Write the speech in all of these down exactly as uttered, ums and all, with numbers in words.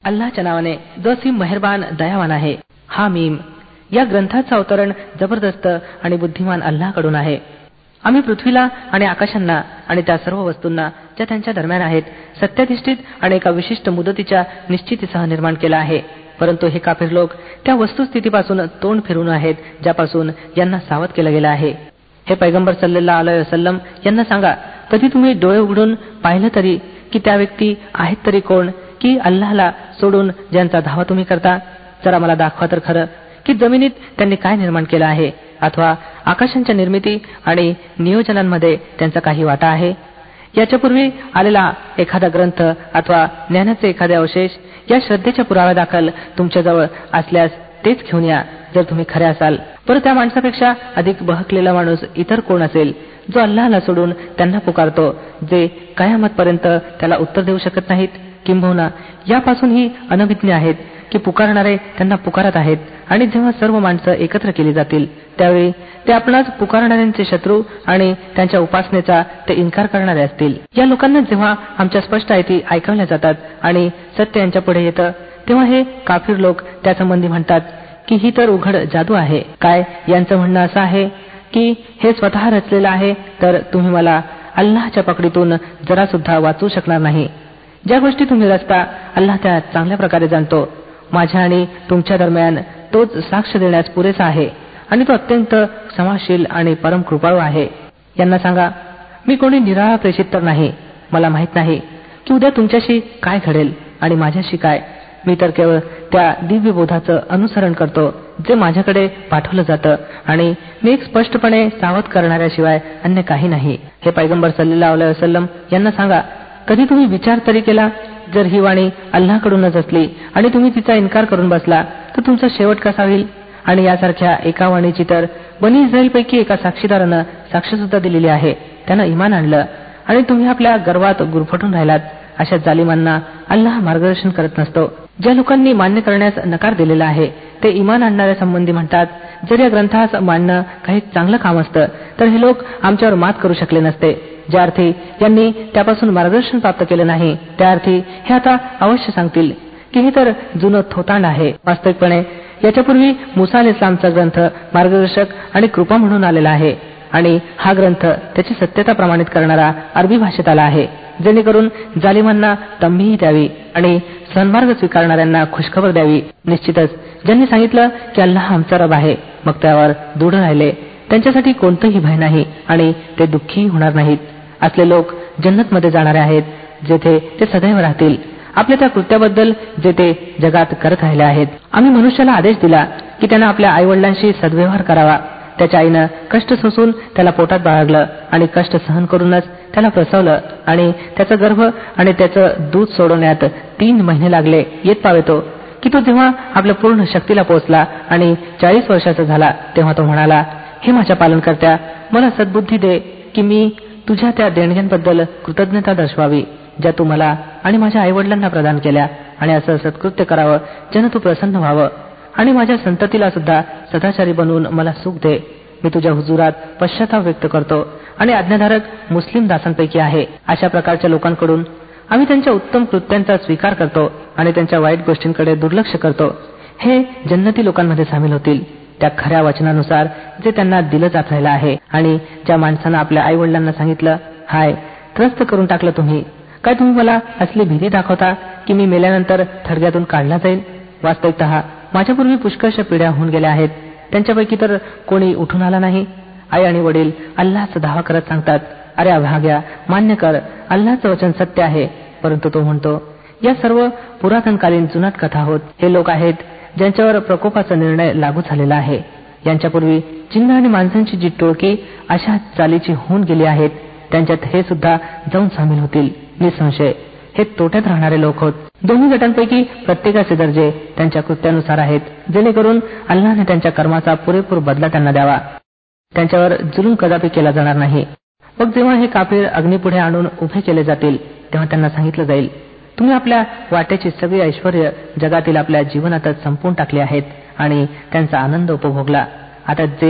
अल्लाच्या नावाने जो असीम मेहरबान दयावान आहे. हा मीम. या ग्रंथाचं अवतरण जबरदस्त आणि बुद्धिमान अल्लाकडून आहे. आम्ही पृथ्वीला आणि आकाशांना आणि त्या सर्व वस्तूंना ज्या त्यांच्या दरम्यान आहेत सत्याधिष्ठित आणि एका विशिष्ट मुदतीच्या निश्चितीसह निर्माण केला आहे. परंतु हे काफिर लोक त्या वस्तुस्थितीपासून तोंड फिरून आहेत ज्यापासून यांना सावध केलं गेलं आहे. हे पैगंबर सल्लल्लाहु अलैहि वसल्लम यांना सांगा, कधी तुम्ही डोळे उघडून पाहिलं तरी की त्या व्यक्ती आहेत तरी कोण की अल्लाहला सोडून ज्यांचा धावा तुम्ही करता? जरा मला दाखवा तर खरं की जमिनीत त्यांनी काय निर्माण केलं आहे, अथवा आकाशांच्या निर्मिती आणि नियोजनांमध्ये त्यांचा काही वाटा आहे? याच्यापूर्वी आलेला एखादा ग्रंथ अथवा ज्ञानाचे एखादे अवशेष या श्रद्धेच्या पुराव्यादाखल तुमच्याजवळ असल्यास तेच घेऊन या जर तुम्ही खरे असाल. परंतु त्या माणसापेक्षा अधिक बहकलेला माणूस इतर कोण असेल जो अल्लाहला सोडून त्यांना पुकारतो, जे कयामतपर्यंत त्याला उत्तर देऊ शकत नाहीत? किंबहुना यापासूनही अनभिज्ञ आहेत की पुकारणारे त्यांना पुकारत आहेत आणि जेव्हा सर्व माणसं एकत्र केली जातील त्यावेळी ते आपणास पुकारणाऱ्यांचे शत्रू आणि त्यांच्या उपासनेचा ते इन्कार करणारे असतील. या लोकांना जेव्हा आमच्या स्पष्ट आयती ऐकवल्या जातात आणि सत्य यांच्या पुढे येतं तेव्हा हे काफिर लोक त्यासंबंधी म्हणतात की ही तर उघड जादू आहे. काय यांचं म्हणणं असं आहे की हे स्वतः रचलेलं आहे, तर तुम्ही मला अल्लाहच्या पकडीतून जरा सुद्धा वाचवू शकणार नाही. ज्या गोष्टी तुम्ही रचता अल्लाह त्या चांगल्या प्रकारे जाणतो. माझ्या आणि तुमच्या दरम्यान तोच साक्ष देण्यास पुरेसा आहे आणि तो अत्यंत क्षमाशील आणि परम कृपाळू आहे. यांना सांगा, मी कोणी निराळा प्रेषित तर नाही. मला माहित नाही की उद्या तुमच्याशी काय घडेल आणि माझ्याशी काय. मी तर केवळ त्या दिव्य बोधाचं अनुसरण करतो जे माझ्याकडे पाठवलं जातं आणि मी एक स्पष्टपणे सावध करणाऱ्याशिवाय अन्य काही नाही. हे पैगंबर सल्लल्लाहु अलैहि वसल्लम यांना सांगा, कधी तुम्ही विचार तरी केला, जर ही वाणी अल्लाहकडूनच असली आणि तुम्ही तिचा इन्कार करून बसला तर तुमचा शेवट कसा होईल? आणि यासारख्या एका वाणीची तर बनी इस्रायलपैकी एका साक्षीदारानं साक्ष सुद्धा दिलेली आहे. त्यानं इमान आणलं आणि तुम्ही आपल्या गर्वात गुरफटून राहिलात. अशा जालिमांना अल्लाह मार्गदर्शन करत नसतो. ज्या लोकांनी मान्य करण्यास नकार दिलेला आहे ते इमान आणणाऱ्या संबंधी म्हणतात, जर या ग्रंथास मानणं काही चांगलं काम असतं तर हे लोक आमच्यावर मात करू शकले नसते. ज्या अर्थी यांनी त्यापासून मार्गदर्शन प्राप्त केलं नाही त्या अर्थी हे आता अवश्य सांगतील की हे तर जुनं थोतांड आहे. वास्तविकपणे याच्यापूर्वी मुसा अलैहिस्सलामचा ग्रंथ मार्गदर्शक आणि कृपा म्हणून आलेला आहे आणि हा ग्रंथ त्याची सत्यता प्रमाणित करणारा अरबी भाषेत आला आहे, जेणेकरून जालिमांना तंबीही द्यावी आणि सन्मार्ग स्वीकारणाऱ्यांना खुशखबर द्यावी. निश्चितच ज्यांनी सांगितलं की अल्लाह आमचा रब आहे मग त्यावर दृढ राहिले त्यांच्यासाठी कोणतंही भय नाही आणि ते दुःखी होणार नाहीत. असले लोक जन्नतमध्ये जाणारे आहेत जेथे ते सदैव राहतील आपल्या त्या कृत्याबद्दल जे ते जगात करत राहिले आहेत. आम्ही मनुष्याला आदेश दिला की त्यानं आपल्या आईवडिलांशी सद्व्यवहार करावा. त्याच्या आईनं कष्ट सोसून त्याला पोटात बाळगलं आणि कष्ट सहन करूनच त्याला प्रसवलं आणि त्याचा गर्भ आणि त्याचं दूध सोडवण्यात तीन महिने लागले. येत पावेतो की तो जेव्हा आपल्या पूर्ण शक्तीला पोहोचला आणि चाळीस वर्षाचा झाला तेव्हा तो म्हणाला, हे माझ्या पालनकर्त्या, मला सद्बुद्धी दे की मी तुझ्या त्या देणग्यांबद्दल कृतज्ञता दर्शवावी ज्या तू मला आणि माझ्या आईवडिलांना प्रदान केल्या आणि असं सत्कृत्य करावं ज्यानं तू प्रसन्न व्हावं आणि माझ्या संततीला सुद्धा सदाचारी बनवून मला सुख दे. मी तुझ्या हुजुरात पश्चाताप व्यक्त करतो आणि आज्ञाधारक मुस्लिम दासांपैकी आहे. अशा प्रकारच्या लोकांकडून आम्ही त्यांच्या उत्तम कृत्यांचा स्वीकार करतो आणि त्यांच्या वाईट गोष्टींकडे दुर्लक्ष करतो. हे जन्नती लोकांमध्ये सामील होतील त्या खऱ्या वचनानुसार जे त्यांना दिलं जात राहिलं आहे. आणि ज्या माणसानं आपल्या आई वडिलांना सांगितलं, हाय त्रस्त करून टाकलं तुम्ही, काय तुम्ही मला असली भीती दाखवता की मी मेल्यानंतर थडग्यातून काढला जाईल? वास्तविकतः माझ्यापूर्वी पुष्कळशा पिढ्या होऊन गेल्या आहेत, त्यांच्यापैकी तर कोणी उठून आला नाही. आई आणि वडील अल्लाहचा धावा करत सांगतात, अरे अभाग्या, मान्य कर, अल्लाहचं वचन सत्य आहे. परंतु तो म्हणतो, या सर्व पुरातनकालीन जुनाट कथा होत. हे लोक आहेत ज्यांच्यावर प्रकोपाचा निर्णय लागू झालेला आहे. यांच्यापूर्वी जिन्न आणि माणसांची जी टोळकी अशा चालीची होऊन गेली आहेत त्यांच्यात हे सुद्धा जाऊन सामील होतील. निसंशय हे तोट्यात राहणारे लोक होत. दोन्ही गटांपैकी प्रत्येकाचे दर्जे त्यांच्या कृत्यानुसार आहेत, जेणेकरून अल्लाहने त्यांच्या कर्माचा पुरेपूर बदला त्यांना द्यावा. त्यांच्यावर जुलूम कदापि केला जाणार नाही. मग जेव्हा हे काफीर अग्नीपुढे आणून उभे केले जातील तेव्हा त्यांना सांगितलं जाईल, तुम्ही आपल्या वाटेची सगळी ऐश्वर्य जगातील आपल्या जीवनातच संपवून टाकली आहेत आणि त्यांचा आनंद उपभोगला. आता जे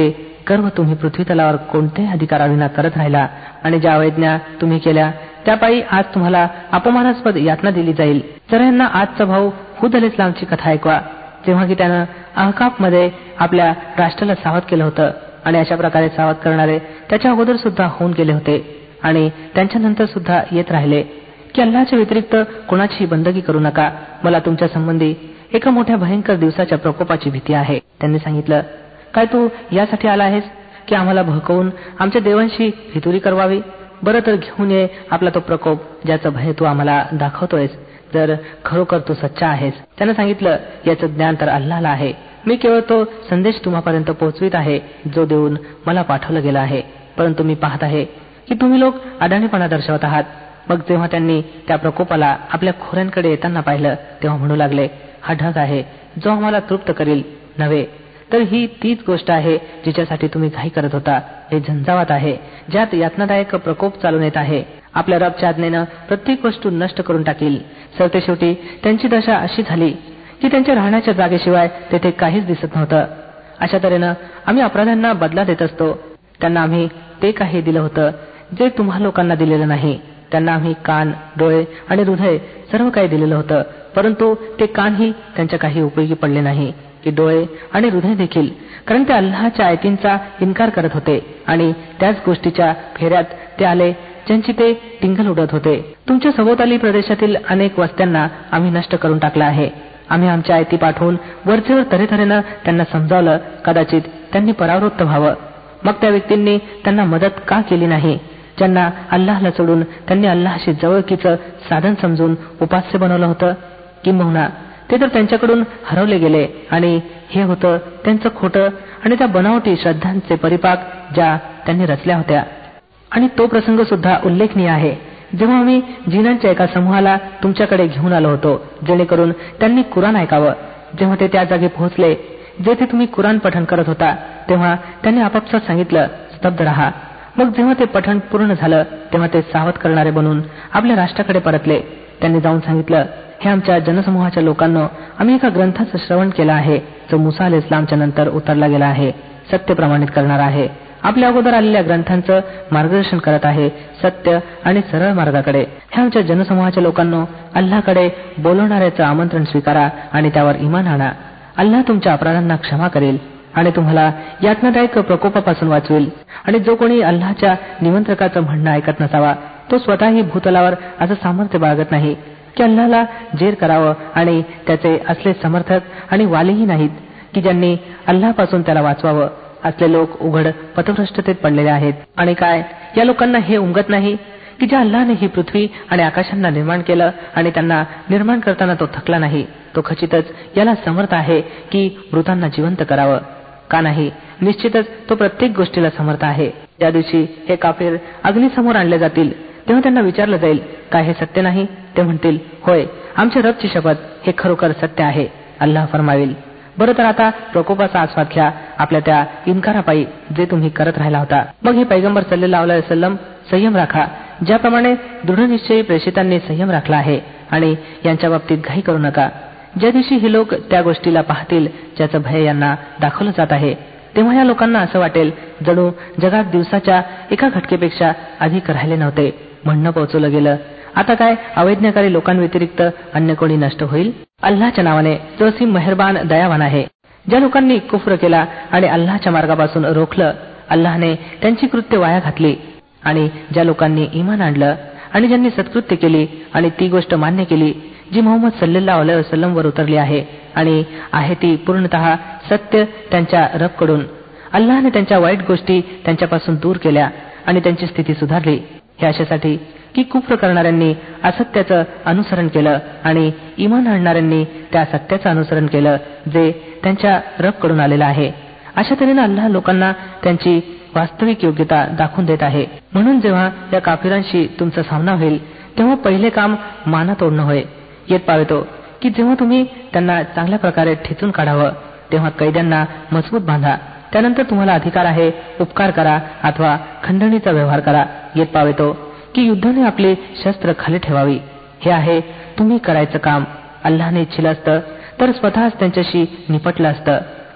कर्म तुम्ही पृथ्वी तलावर कोणत्याही अधिकाराविना करत राहिला आणि ज्या अवैज्ञा तुम्ही केल्या त्यापायी आज तुम्हाला अपमानास्पद यातना दिली जाईल. जरा यांना आजचा भाऊ हुद अलैहिस्सलामची कथा ऐकवा, जेव्हा की त्यानं अहकाफमध्ये आपल्या राष्ट्राला सावध केलं होतं आणि अशा प्रकारे सावध करणारे त्याच्या अगोदर सुद्धा होऊन गेले होते आणि त्यांच्यानंतर सुद्धा येत राहिले की अल्लाहच्या व्यतिरिक्त कोणाचीही बंदगी करू नका. मला तुमच्या संबंधी एका मोठ्या भयंकर दिवसाच्या प्रकोपाची भीती आहे. त्यांनी सांगितलं, काय तू यासाठी आला आहेस की आम्हाला भडकवून आमच्या देवांशी फितुरी करवावी? बरं तर घेऊन ये आपला तो प्रकोप ज्याचं भय तू आम्हाला दाखवतोयस, जर खरोखर तू सच्चा आहेस. त्यानं सांगितलं, याचं ज्ञान तर अल्लाहला आहे. मी केवळ तो संदेश तुम्हापर्यंत पोहोचवित आहे जो देऊन मला पाठवलं गेला आहे. परंतु मी पाहत आहे की तुम्ही लोक अडाणीपणा दर्शवत आहात. मग जेव्हा त्यांनी त्या प्रकोपाला आपल्या खोऱ्यांकडे येताना पाहिलं तेव्हा म्हणू लागले, हा ढग आहे जो आम्हाला तृप्त करील नव्हे, तर ही तीच गोष्ट आहे जिच्यासाठी तुम्ही घाई करत होता. हे झंझावात आहे ज्यात यातनादायक प्रकोप चालून येत आहे. आपल्या रबच्या आज्ञेनं प्रत्येक वस्तू नष्ट करून टाकील. सरते शेवटी त्यांची दशा अशी झाली की त्यांच्या राहण्याच्या जागेशिवाय तेथे काहीच दिसत नव्हतं. अशा तऱ्हेनं आम्ही अपराध्यांना बदला देत असतो. त्यांना आम्ही ते काही दिलं होतं जे तुम्हा लोकांना दिलेलं नाही. त्यांना आम्ही कान, डोळे आणि हृदय सर्व काही दिलेलं होतं, परंतु ते कानही त्यांच्या काही उपयोगी पडले नाही की डोळे आणि हृदय देखील, कारण ते अल्लाहच्या आयतींचा इन्कार करत होते आणि त्याच गोष्टीच्या फेऱ्यात ते आले ज्यांची ते टिंगल उडत होते. तुमच्या सभोवताली प्रदेशातील अनेक वस्त्यांना आम्ही नष्ट करून टाकलं आहे. आम्ही आमच्या आयती पाठवून वरचेवर तऱ्हेतऱ्हेनं त्यांना समजावलं, कदाचित त्यांनी परावृत्त व्हावं. मग त्या व्यक्तींनी त्यांना मदत का केली नाही ज्यांना अल्लाहला सोडून त्यांनी अल्लाहशी जवळकीचं साधन समजून उपास्य बनवलं होतं? किंबहुना ते तर त्यांच्याकडून हरवले गेले आणि हे होतं त्यांचं खोटं आणि त्या बनावटी श्रद्धांचे परिपाक ज्या त्यांनी रचल्या होत्या. आणि तो प्रसंग सुद्धा उल्लेखनीय आहे जेव्हा आम्ही जिनांच्या एका समूहाला तुमच्याकडे घेऊन आलो होतो जेणेकरून त्यांनी कुराण ऐकावं. जेव्हा ते त्या जागी पोहोचले जेथे तुम्ही कुराण पठण करत होता तेव्हा त्यांनी आपापसात सांगितलं, स्तब्ध रहा. मग जेव्हा ते पठण पूर्ण झालं तेव्हा ते सावध करणारे बनून आपल्या राष्ट्राकडे परतले. त्यांनी जाऊन सांगितलं, हे आमच्या जनसमूहाच्या लोकांनो, आम्ही एका ग्रंथाचं श्रवण केलं आहे जो मुसा अलैहिस्सलामच्या नंतर उतरला गेला आहे, सत्य प्रमाणित करणार आहे, आपल्या अगोदर आलेल्या ग्रंथांचं मार्गदर्शन करत आहे सत्य आणि सरळ मार्गाकडे. हे आमच्या जनसमूहाच्या लोकांनो, अल्लाहकडे बोलवणाऱ्याचं आमंत्रण स्वीकारा आणि त्यावर इमान आणा. अल्लाह तुमच्या अपराधांना क्षमा करेल आणि तुम्हाला यातनादायक प्रकोपापासून वाचवेल. आणि जो कोणी अल्लाहच्या निमंत्रकाचं म्हणणं ऐकत नसावा तो स्वतःही भूतलावर असं सामर्थ्य बाळगत नाही की अल्लाहला जेर करावं आणि त्याचे असले समर्थक आणि वालीही नाहीत की ज्यांनी अल्लाहपासून त्याला वाचवावं. असले लोक उघड पथभ्रष्टतेत पडलेले आहेत. आणि काय या लोकांना हे उमगत नाही की ज्या अल्लाहने ही पृथ्वी आणि आकाशांना निर्माण केलं आणि त्यांना निर्माण करताना तो थकला नाही, तो खचितच याला समर्थ आहे की मृतांना जिवंत करावं? का नाही, निश्चितच तो प्रत्येक गोष्टीला समर्थ आहे. ज्या दिवशी हे काफिर अग्नीसमोर आणले जातील तेव्हा त्यांना विचारलं जाईल, काय हे सत्य नाही? ते म्हणतील, होय, आमच्या रबची शपथ, हे खरोखर सत्य आहे. अल्लाह फरमावेल, बरं तर आता प्रकोपाचा आस्वाद घ्या आपल्या त्या इन्कारापायी जे तुम्ही करत राहिला होता. मग हे पैगंबर सल्लल्लाहु अलैहि वसल्लम, संयम राखा ज्याप्रमाणे दृढनिश्चयी प्रेषितांनी संयम राखला आहे आणि यांच्या बाबतीत घाई करू नका. ज्या दिवशी हे लोक त्या गोष्टीला पाहतील ज्याचं भय यांना दाखवलं जात आहे तेव्हा या लोकांना असं वाटेल जणू जगात दिवसाच्या एका घटकेपेक्षा अधिक राहिले नव्हते. म्हणणं पोहोचवलं गेलं, आता काय अवैज्ञाकारी लोकांव्यतिरिक्त अन्य कोणी नष्ट होईल? अल्लाहच्या नावाने जो असीम मेहरबान दयावान आहे. ज्या लोकांनी कुफ्र केला आणि अल्लाहच्या मार्गापासून रोखलं, अल्लाहने त्यांची कृत्य वाया घातली. आणि ज्या लोकांनी ईमान आणलं आणि ज्यांनी सत्कृत्य केली आणि ती गोष्ट मान्य केली जी मोहम्मद सल्लल्लाहु अलैहि वसल्लम वर उतरली आहे आणि आहे ती पूर्णतः सत्य त्यांच्या रबकडून, अल्लाहने त्यांच्या वाईट गोष्टी त्यांच्यापासून दूर केल्या आणि त्यांची स्थिती सुधारली. हे अशासाठी की कुफ्र करणाऱ्यांनी असत्याचं अनुसरण केलं आणि ईमान आणणाऱ्यांनी त्या सत्याचं अनुसरण केलं जे त्यांच्या रबकडून आलेलं आहे. अशा तऱ्हेनं अल्लाह लोकांना त्यांची वास्तविक योग्यता दाखवून देत आहे. म्हणून जेव्हा या काफिरांशी तुमचा सामना होईल तेव्हा पहिले काम माना तोडणं होय. येत पावेतो की जेव्हा तुम्ही त्यांना चांगल्या प्रकारे ठेचून काढावं तेव्हा कैद्यांना मजबूत बांधा. त्यानंतर तुम्हाला अधिकार आहे उपकार करा अथवा खंडणीचा व्यवहार करा. येत पावेतो की युद्धाने आपली शस्त्र खाली ठेवावी. हे आहे तुम्ही करायचं काम. अल्लाहने इच्छिलं असतं तर स्वतःच त्यांच्याशी निपटलं असतं,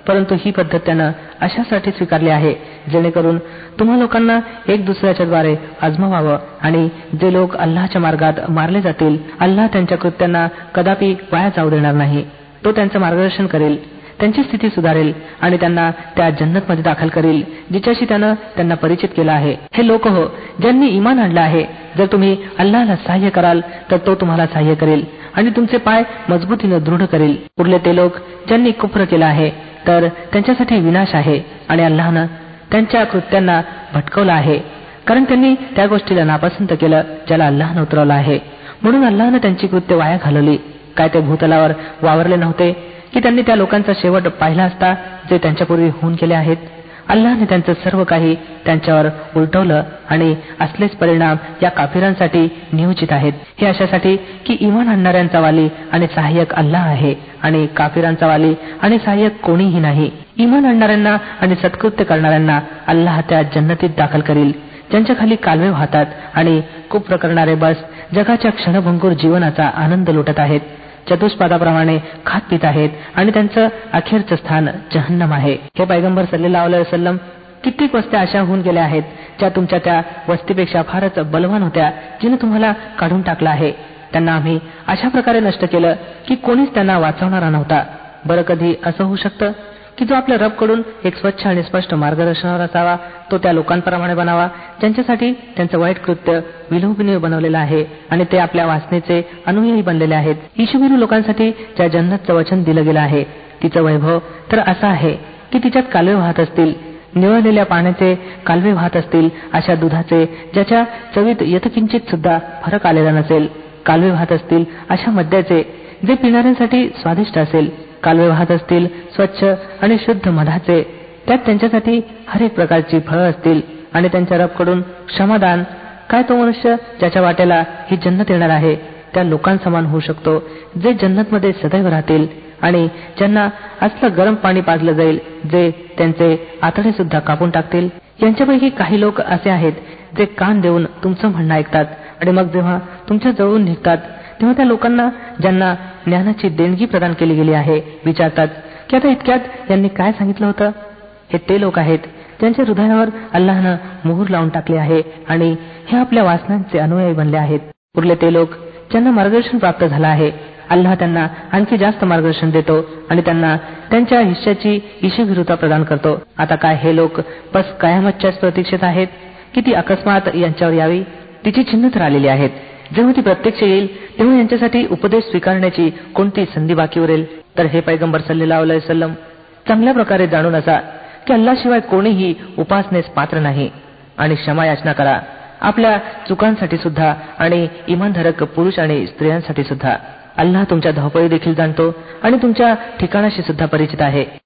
परंतु ही पद्धत त्यानं अशासाठी स्वीकारली आहे जेणेकरून तुम्हा लोकांना एक दुसऱ्याच्या द्वारे आजमावावं आणि जे लोक अल्लाहच्या मार्गात मारले जातील, अल्लाह त्यांच्या कृत्यांना कदापि वाया जाऊ देणार नाही. तो त्यांचं मार्गदर्शन करेल, त्यांची स्थिती सुधारेल आणि त्यांना त्या जन्नतमध्ये दाखल करेल जिच्याशी त्यानं त्यांना परिचित केला आहे. हे लोक हो ज्यांनी ईमान आणलं आहे, जर तुम्ही अल्लाहला सहाय्य कराल तर तो तुम्हाला सहाय्य करेल आणि तुमचे पाय मजबूतीने दृढ करेल. उरले ते लोक ज्यांनी कुफ्र केला आहे तर त्यांच्यासाठी विनाश आहे आणि अल्लाहनं त्यांच्या कृत्यांना भटकवलं आहे, कारण त्यांनी त्या गोष्टीला नापसंत केलं ज्याला अल्लाहनं उतरवलं आहे. म्हणून अल्लाहनं त्यांची कृत्य वाया घालवली. काय ते भूतलावर वावरले नव्हते की त्यांनी त्या लोकांचा शेवट पाहिला असता जे त्यांच्यापूर्वी होऊन गेले आहेत. अल्लाहने त्यांचं सर्व काही त्यांच्यावर उलटवलं आणि असलेच परिणाम या काफिरांसाठी नियोजित आहेत. हे अशासाठी की इमान आणणाऱ्यांचा वाली आणि सहाय्यक अल्लाह आहे आणि काफिरांचा वाली आणि सहाय्यक कोणीही नाही. इमान आणणाऱ्यांना आणि सत्कृत्य करणाऱ्यांना अल्लाह त्या जन्नतीत दाखल करील ज्यांच्या खाली कालवे वाहतात आणि कुफ्र करणारे बस जगाच्या क्षणभंगूर जीवनाचा आनंद लुटत आहेत, चतुष्पादाप्रमाणे खात पित आहेत आणि त्यांचं अखेरचं स्थान जहन्नम आहे. हे पैगंबर सल्लल्लाहु अलैहि वसल्लम, कित्येक वस्त्या अशा होऊन गेल्या आहेत ज्या तुमच्या त्या वस्तीपेक्षा फारच बलवान होत्या जिने तुम्हाला काढून टाकला आहे. त्यांना आम्ही अशा प्रकारे नष्ट केलं की कोणीच त्यांना वाचवणारा नव्हता. बरं कधी असं होऊ शकतं की जो आपल्या रबकडून एक स्वच्छ आणि स्पष्ट मार्गदर्शनावर असावा तो त्या लोकांप्रमाणे बनावा ज्यांच्यासाठी त्यांचं वाईट कृत्य विलोभनीय बनवलेलं आहे आणि ते आपल्या वासनेचे अनुयायी बनलेले आहेत. ईशुभिरू लोकांसाठी ज्या जन्नतचं वचन दिलं गेलं आहे तिचं वैभव तर असं आहे की तिच्यात कालवे वाहत असतील, निवळलेल्या पाण्याचे कालवे वाहत असतील, अशा दुधाचे ज्याच्या चवीत यथकिंचित सुद्धा फरक आलेला नसेल, कालवे वाहत असतील अशा मद्याचे जे पिणाऱ्यांसाठी स्वादिष्ट असेल, कालवे वाहत असतील स्वच्छ आणि शुद्ध मधाचे, त्यात त्यांच्यासाठी हर एक प्रकारची फळं असतील आणि त्यांच्या रबकडून क्षमादान. काय तो मनुष्य ज्याच्या वाट्याला ही जन्नत येणार आहे त्या लोकांसमान होऊ शकतो जे जन्नतमध्ये सदैव राहतील आणि ज्यांना असलं गरम पाणी पाजलं जाईल जे त्यांचे आतडे सुद्धा कापून टाकतील. यांच्यापैकी काही लोक असे आहेत जे कान देऊन तुमचं म्हणणं ऐकतात आणि मग जेव्हा तुमच्या जवळून निघतात तेव्हा त्या लोकांना ज्यांना ज्ञानाची देणगी प्रदान केली गेली आहे विचारतात की आता इतक्यात यांनी काय सांगितलं होतं. हे ते लोक आहेत ज्यांच्या हृदयावर अल्लाहनं मोहर लावून टाकली आहे आणि हे आपल्या वासनांचे अनुयायी बनले आहेत. उरले ते लोक ज्यांना मार्गदर्शन प्राप्त झालं आहे, अल्लाह त्यांना आणखी जास्त मार्गदर्शन देतो आणि त्यांना त्यांच्या हिश्श्याची ईशभिरुता प्रदान करतो. आता काय हे लोक बस कयामतच्याच प्रतीक्षेत आहेत की ती अकस्मात यांच्यावर यावी. तिची चिन्ह तर आलेली आहेत. जेव्हा ती प्रत्यक्ष येईल तेव्हा यांच्यासाठी उपदेश स्वीकारण्याची कोणती संधी बाकी उरेल. तर हे पैगंबर सल्लल्लाहु अलैहि वसल्लम, चांगल्या प्रकारे जाणून असा की अल्लाशिवाय कोणीही उपासनेस पात्र नाही आणि क्षमा याचना करा आपल्या चुकांसाठी सुद्धा आणि इमानधारक पुरुष आणि स्त्रियांसाठी सुद्धा. अल्लाह तुमच्या धावपळी देखील जाणतो आणि तुमच्या ठिकाणाशी सुद्धा परिचित आहे.